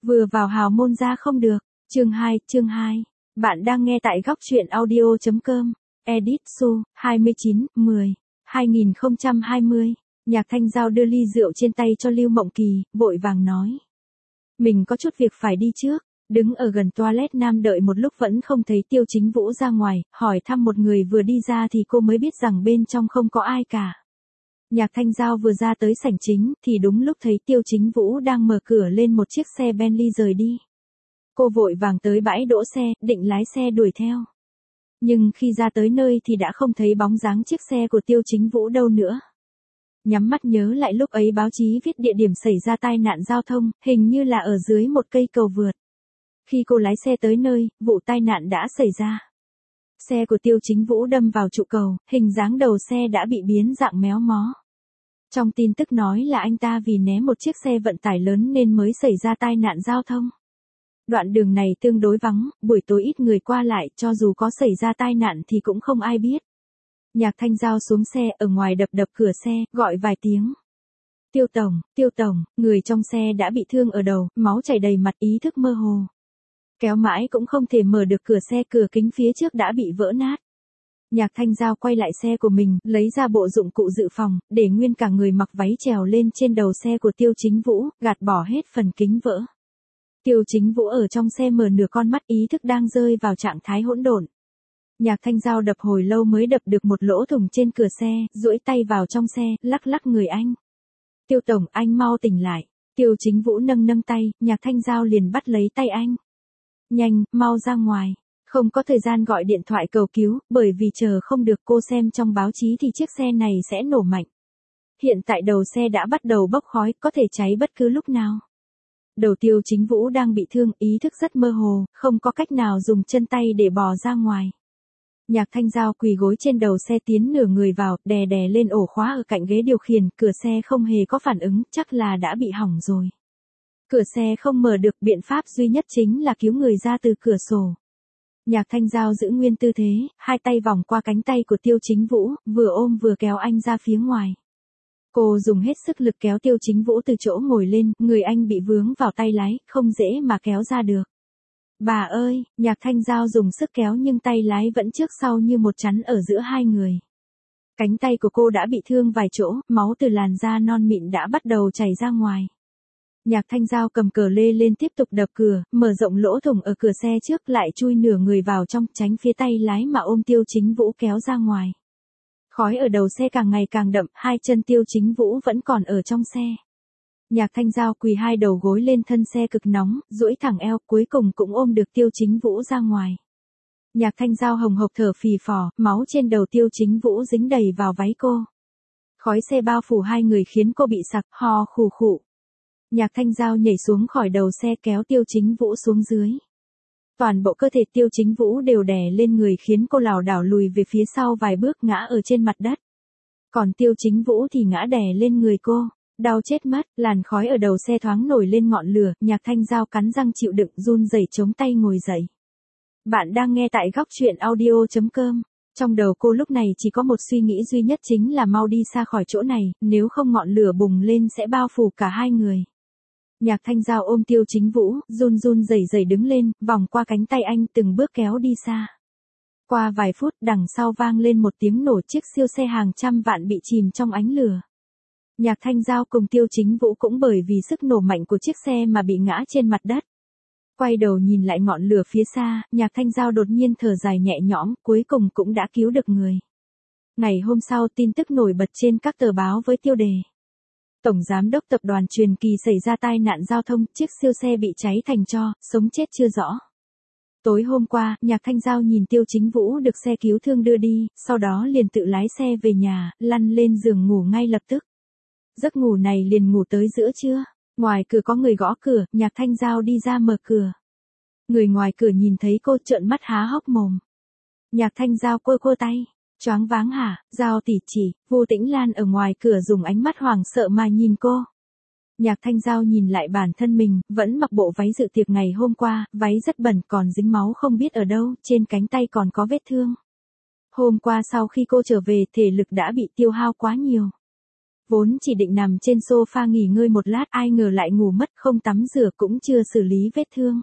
Vừa vào hào môn ra không được. Chương 2. Bạn đang nghe tại góc truyện audio.com. Edit Su, 29/10/2020. Nhạc Thanh Giao đưa ly rượu trên tay cho Lưu Mộng Kỳ, vội vàng nói. Mình có chút việc phải đi trước. Đứng ở gần toilet nam đợi một lúc vẫn không thấy Tiêu Chính Vũ ra ngoài, hỏi thăm một người vừa đi ra thì cô mới biết rằng bên trong không có ai cả. Nhạc Thanh Giao vừa ra tới sảnh chính thì đúng lúc thấy Tiêu Chính Vũ đang mở cửa lên một chiếc xe Bentley rời đi. Cô vội vàng tới bãi đỗ xe, định lái xe đuổi theo. Nhưng khi ra tới nơi thì đã không thấy bóng dáng chiếc xe của Tiêu Chính Vũ đâu nữa. Nhắm mắt nhớ lại lúc ấy báo chí viết địa điểm xảy ra tai nạn giao thông, hình như là ở dưới một cây cầu vượt. Khi cô lái xe tới nơi, vụ tai nạn đã xảy ra. Xe của Tiêu Chính Vũ đâm vào trụ cầu, hình dáng đầu xe đã bị biến dạng méo mó. Trong tin tức nói là anh ta vì né một chiếc xe vận tải lớn nên mới xảy ra tai nạn giao thông. Đoạn đường này tương đối vắng, buổi tối ít người qua lại, cho dù có xảy ra tai nạn thì cũng không ai biết. Nhạc Thanh Giao xuống xe, ở ngoài đập cửa xe, gọi vài tiếng. Tiêu tổng, người trong xe đã bị thương ở đầu, máu chảy đầy mặt, ý thức mơ hồ. Kéo mãi cũng không thể mở được cửa xe, cửa kính phía trước đã bị vỡ nát. Nhạc Thanh Giao quay lại xe của mình, lấy ra bộ dụng cụ dự phòng, để nguyên cả người mặc váy trèo lên trên đầu xe của Tiêu Chính Vũ, gạt bỏ hết phần kính vỡ. Tiêu Chính Vũ ở trong xe mở nửa con mắt, ý thức đang rơi vào trạng thái hỗn độn. Nhạc Thanh Giao đập hồi lâu mới đập được một lỗ thủng trên cửa xe, duỗi tay vào trong xe, lắc người anh. Tiêu tổng, anh mau tỉnh lại. Tiêu Chính Vũ nâng tay, Nhạc Thanh Giao liền bắt lấy tay anh. Nhanh, mau ra ngoài. Không có thời gian gọi điện thoại cầu cứu, bởi vì chờ không được, cô xem trong báo chí thì chiếc xe này sẽ nổ mạnh. Hiện tại đầu xe đã bắt đầu bốc khói, có thể cháy bất cứ lúc nào. Đầu Tiêu Chính Vũ đang bị thương, ý thức rất mơ hồ, không có cách nào dùng chân tay để bò ra ngoài. Nhạc Thanh Giao quỳ gối trên đầu xe, tiến nửa người vào, đè lên ổ khóa ở cạnh ghế điều khiển, cửa xe không hề có phản ứng, chắc là đã bị hỏng rồi. Cửa xe không mở được, biện pháp duy nhất chính là cứu người ra từ cửa sổ. Nhạc Thanh Giao giữ nguyên tư thế, hai tay vòng qua cánh tay của Tiêu Chính Vũ, vừa ôm vừa kéo anh ra phía ngoài. Cô dùng hết sức lực kéo Tiêu Chính Vũ từ chỗ ngồi lên, người anh bị vướng vào tay lái, không dễ mà kéo ra được. Bà ơi, Nhạc Thanh Giao dùng sức kéo nhưng tay lái vẫn trước sau như một chắn ở giữa hai người. Cánh tay của cô đã bị thương vài chỗ, máu từ làn da non mịn đã bắt đầu chảy ra ngoài. Nhạc Thanh Giao cầm cờ lê lên tiếp tục đập cửa, mở rộng lỗ thủng ở cửa xe trước, lại chui nửa người vào trong, tránh phía tay lái mà ôm Tiêu Chính Vũ kéo ra ngoài. Khói ở đầu xe càng ngày càng đậm, hai chân Tiêu Chính Vũ vẫn còn ở trong xe. Nhạc Thanh Giao quỳ hai đầu gối lên thân xe cực nóng, duỗi thẳng eo, cuối cùng cũng ôm được Tiêu Chính Vũ ra ngoài. Nhạc Thanh Giao hồng hộc thở phì phò, máu trên đầu Tiêu Chính Vũ dính đầy vào váy cô. Khói xe bao phủ hai người khiến cô bị sặc, ho khù khụ. Nhạc Thanh Giao nhảy xuống khỏi đầu xe, kéo Tiêu Chính Vũ xuống dưới. Toàn bộ cơ thể Tiêu Chính Vũ đều đè lên người khiến cô lảo đảo lùi về phía sau vài bước, ngã ở trên mặt đất. Còn Tiêu Chính Vũ thì ngã đè lên người cô. Đau chết mất, làn khói ở đầu xe thoáng nổi lên ngọn lửa, Nhạc Thanh Giao cắn răng chịu đựng, run rẩy chống tay ngồi dậy. Bạn đang nghe tại góc truyện audio.com. Trong đầu cô lúc này chỉ có một suy nghĩ duy nhất, chính là mau đi xa khỏi chỗ này, nếu không ngọn lửa bùng lên sẽ bao phủ cả hai người. Nhạc Thanh Giao ôm Tiêu Chính Vũ, run rẩy đứng lên, vòng qua cánh tay anh, từng bước kéo đi xa. Qua vài phút, đằng sau vang lên một tiếng nổ, chiếc siêu xe hàng trăm vạn bị chìm trong ánh lửa. Nhạc Thanh Giao cùng Tiêu Chính Vũ cũng bởi vì sức nổ mạnh của chiếc xe mà bị ngã trên mặt đất. Quay đầu nhìn lại ngọn lửa phía xa, Nhạc Thanh Giao đột nhiên thở dài nhẹ nhõm, cuối cùng cũng đã cứu được người. Ngày hôm sau, tin tức nổi bật trên các tờ báo với tiêu đề: Tổng Giám đốc Tập đoàn Truyền Kỳ xảy ra tai nạn giao thông, chiếc siêu xe bị cháy thành tro, sống chết chưa rõ. Tối hôm qua, Nhạc Thanh Giao nhìn Tiêu Chính Vũ được xe cứu thương đưa đi, sau đó liền tự lái xe về nhà, lăn lên giường ngủ ngay lập tức. Giấc ngủ này liền ngủ tới giữa trưa. Ngoài cửa có người gõ cửa, Nhạc Thanh Giao đi ra mở cửa. Người ngoài cửa nhìn thấy cô trợn mắt há hốc mồm. Nhạc Thanh Giao cua tay. Choáng váng hả, Giao tỷ chỉ, Vu Tĩnh Lan ở ngoài cửa dùng ánh mắt hoảng sợ mà nhìn cô. Nhạc Thanh Giao nhìn lại bản thân mình, vẫn mặc bộ váy dự tiệc ngày hôm qua, váy rất bẩn, còn dính máu không biết ở đâu, trên cánh tay còn có vết thương. Hôm qua sau khi cô trở về, thể lực đã bị tiêu hao quá nhiều. Vốn chỉ định nằm trên sofa nghỉ ngơi một lát, ai ngờ lại ngủ mất, không tắm rửa cũng chưa xử lý vết thương.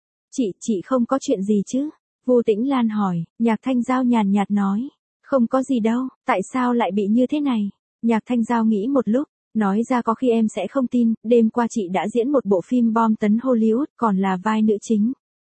Chị không có chuyện gì chứ? Vu Tĩnh Lan hỏi. Nhạc Thanh Giao nhàn nhạt nói. Không có gì đâu, tại sao lại bị như thế này? Nhạc Thanh Giao nghĩ một lúc, nói ra có khi em sẽ không tin, đêm qua chị đã diễn một bộ phim bom tấn Hollywood, còn là vai nữ chính.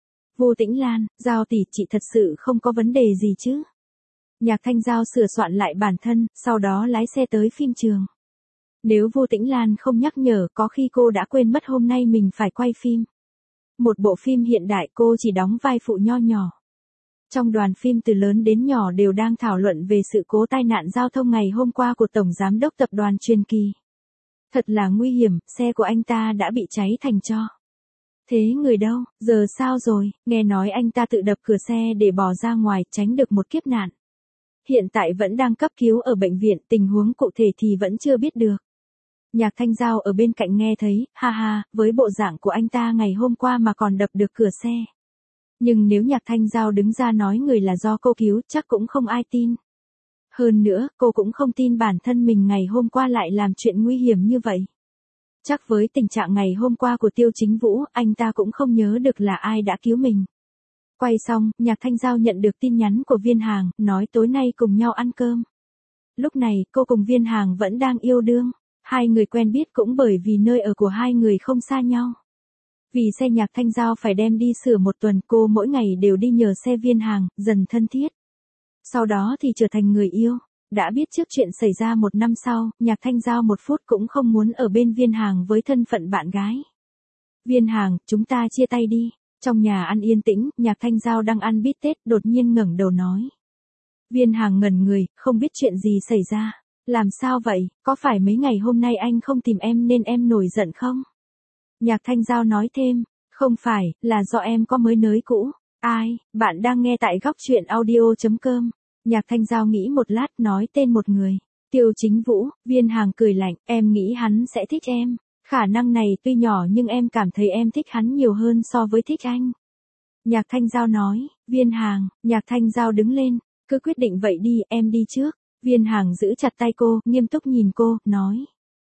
Vu Tĩnh Lan, Giao tỷ, chị thật sự không có vấn đề gì chứ? Nhạc Thanh Giao sửa soạn lại bản thân, sau đó lái xe tới phim trường. Nếu Vu Tĩnh Lan không nhắc nhở, có khi cô đã quên mất hôm nay mình phải quay phim. Một bộ phim hiện đại, cô chỉ đóng vai phụ nho nhỏ. Trong đoàn phim từ lớn đến nhỏ đều đang thảo luận về sự cố tai nạn giao thông ngày hôm qua của Tổng Giám đốc Tập đoàn Truyền Kỳ. Thật là nguy hiểm, xe của anh ta đã bị cháy thành tro. Thế người đâu, giờ sao rồi? Nghe nói anh ta tự đập cửa xe để bỏ ra ngoài, tránh được một kiếp nạn. Hiện tại vẫn đang cấp cứu ở bệnh viện, tình huống cụ thể thì vẫn chưa biết được. Nhạc Thanh Giao ở bên cạnh nghe thấy, ha ha, với bộ dạng của anh ta ngày hôm qua mà còn đập được cửa xe. Nhưng nếu Nhạc Thanh Giao đứng ra nói người là do cô cứu, chắc cũng không ai tin. Hơn nữa, cô cũng không tin bản thân mình ngày hôm qua lại làm chuyện nguy hiểm như vậy. Chắc với tình trạng ngày hôm qua của Tiêu Chính Vũ, anh ta cũng không nhớ được là ai đã cứu mình. Quay xong, Nhạc Thanh Giao nhận được tin nhắn của Viên Hàng, nói tối nay cùng nhau ăn cơm. Lúc này, cô cùng Viên Hàng vẫn đang yêu đương. Hai người quen biết cũng bởi vì nơi ở của hai người không xa nhau. Vì xe Nhạc Thanh Giao phải đem đi sửa một tuần, cô mỗi ngày đều đi nhờ xe Viên Hàng, dần thân thiết. Sau đó thì trở thành người yêu. Đã biết trước chuyện xảy ra một năm sau, Nhạc Thanh Giao một phút cũng không muốn ở bên Viên Hàng với thân phận bạn gái. Viên Hàng, chúng ta chia tay đi. Trong nhà ăn yên tĩnh, Nhạc Thanh Giao đang ăn bít tết, đột nhiên ngẩng đầu nói. Viên Hàng ngẩn người, không biết chuyện gì xảy ra. Làm sao vậy, có phải mấy ngày hôm nay anh không tìm em nên em nổi giận không? Nhạc Thanh Giao nói thêm, không phải, là do em có mới nới cũ. Ai, bạn đang nghe tại góc chuyện audio.com. Nhạc Thanh Giao nghĩ một lát, nói tên một người. Tiêu Chính Vũ. Viên Hàng cười lạnh, em nghĩ hắn sẽ thích em. Khả năng này tuy nhỏ nhưng em cảm thấy em thích hắn nhiều hơn so với thích anh. Nhạc Thanh Giao nói. Viên Hàng. Nhạc Thanh Giao đứng lên, cứ quyết định vậy đi, em đi trước. Viên Hàng giữ chặt tay cô, nghiêm túc nhìn cô, nói.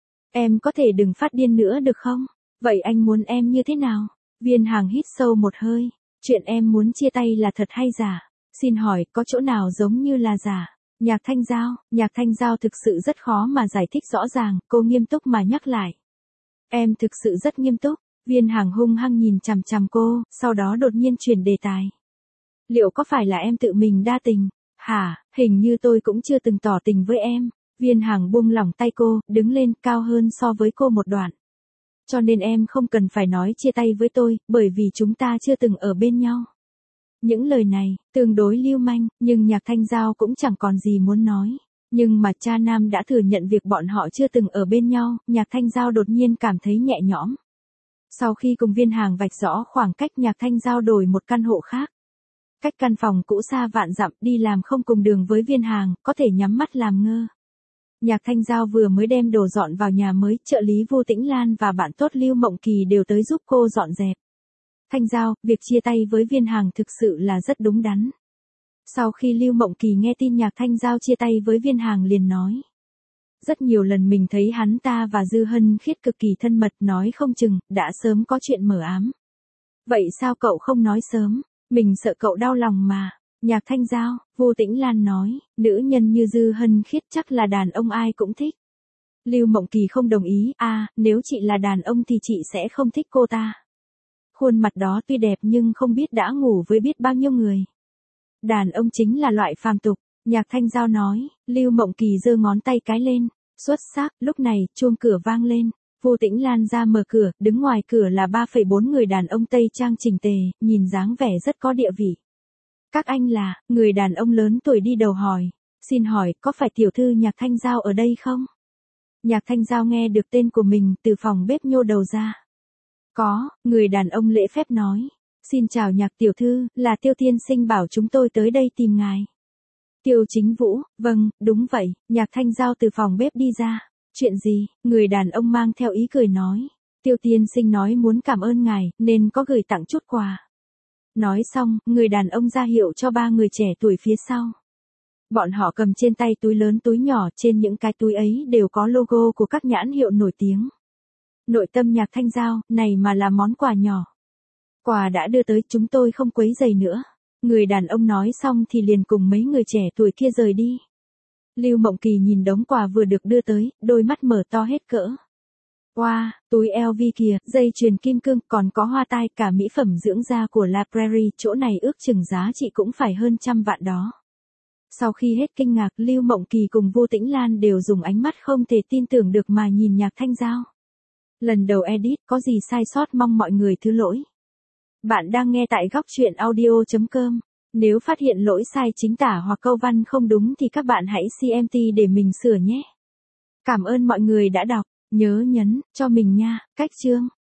Em có thể đừng phát điên nữa được không? Vậy anh muốn em như thế nào? Viên Hàng hít sâu một hơi. Chuyện em muốn chia tay là thật hay giả? Xin hỏi, có chỗ nào giống như là giả? Nhạc Thanh Giao thực sự rất khó mà giải thích rõ ràng, cô nghiêm túc mà nhắc lại. Em thực sự rất nghiêm túc. Viên Hàng hung hăng nhìn chằm chằm cô, sau đó đột nhiên chuyển đề tài. Liệu có phải là em tự mình đa tình? Hả, hình như tôi cũng chưa từng tỏ tình với em. Viên Hàng buông lỏng tay cô, đứng lên, cao hơn so với cô một đoạn. Cho nên em không cần phải nói chia tay với tôi, bởi vì chúng ta chưa từng ở bên nhau. Những lời này, tương đối lưu manh, nhưng Nhạc Thanh Giao cũng chẳng còn gì muốn nói. Nhưng mà cha nam đã thừa nhận việc bọn họ chưa từng ở bên nhau, Nhạc Thanh Giao đột nhiên cảm thấy nhẹ nhõm. Sau khi cùng Viên Hàng vạch rõ khoảng cách, Nhạc Thanh Giao đổi một căn hộ khác. Cách căn phòng cũ xa vạn dặm, đi làm không cùng đường với Viên Hàng, có thể nhắm mắt làm ngơ. Nhạc Thanh Giao vừa mới đem đồ dọn vào nhà mới, trợ lý Vu Tĩnh Lan và bạn tốt Lưu Mộng Kỳ đều tới giúp cô dọn dẹp. Thanh Giao, việc chia tay với Viên Hàng thực sự là rất đúng đắn. Sau khi Lưu Mộng Kỳ nghe tin Nhạc Thanh Giao chia tay với Viên Hàng liền nói. Rất nhiều lần mình thấy hắn ta và Dư Hân Khiết cực kỳ thân mật, nói không chừng, đã sớm có chuyện mờ ám. Vậy sao cậu không nói sớm? Mình sợ cậu đau lòng mà. Nhạc Thanh Giao, Vu Tĩnh Lan nói, nữ nhân như Dư Hân Khiết chắc là đàn ông ai cũng thích. Lưu Mộng Kỳ không đồng ý, nếu chị là đàn ông thì chị sẽ không thích cô ta. Khuôn mặt đó tuy đẹp nhưng không biết đã ngủ với biết bao nhiêu người. Đàn ông chính là loại phàm tục, Nhạc Thanh Giao nói. Lưu Mộng Kỳ giơ ngón tay cái lên. Xuất sắc, lúc này, chuông cửa vang lên. Vu Tĩnh Lan ra mở cửa, đứng ngoài cửa là 3,4 người đàn ông Tây trang chỉnh tề, nhìn dáng vẻ rất có địa vị. Các anh là, người đàn ông lớn tuổi đi đầu hỏi. Xin hỏi, có phải tiểu thư Nhạc Thanh Giao ở đây không? Nhạc Thanh Giao nghe được tên của mình, từ phòng bếp nhô đầu ra. Có, người đàn ông lễ phép nói. Xin chào Nhạc tiểu thư, là Tiêu tiên sinh bảo chúng tôi tới đây tìm ngài. Tiêu Chính Vũ, vâng, đúng vậy. Nhạc Thanh Giao từ phòng bếp đi ra. Chuyện gì? Người đàn ông mang theo ý cười nói. Tiêu tiên sinh nói muốn cảm ơn ngài, nên có gửi tặng chút quà. Nói xong, người đàn ông ra hiệu cho ba người trẻ tuổi phía sau. Bọn họ cầm trên tay túi lớn túi nhỏ, trên những cái túi ấy đều có logo của các nhãn hiệu nổi tiếng. Nội tâm Nhạc Thanh Giao, này mà là món quà nhỏ. Quà đã đưa tới, chúng tôi không quấy rầy nữa. Người đàn ông nói xong thì liền cùng mấy người trẻ tuổi kia rời đi. Lưu Mộng Kỳ nhìn đống quà vừa được đưa tới, đôi mắt mở to hết cỡ. Wow, túi LV kìa, dây chuyền kim cương, còn có hoa tai, cả mỹ phẩm dưỡng da của La Prairie, chỗ này ước chừng giá trị cũng phải hơn 100 vạn đó. Sau khi hết kinh ngạc, Lưu Mộng Kỳ cùng Vô Tĩnh Lan đều dùng ánh mắt không thể tin tưởng được mà nhìn Nhạc Thanh Giao. Lần đầu edit, có gì sai sót mong mọi người thứ lỗi. Bạn đang nghe tại góc truyện audio.com. Nếu phát hiện lỗi sai chính tả hoặc câu văn không đúng thì các bạn hãy CMT để mình sửa nhé. Cảm ơn mọi người đã đọc, nhớ nhấn cho mình nha, cách chương.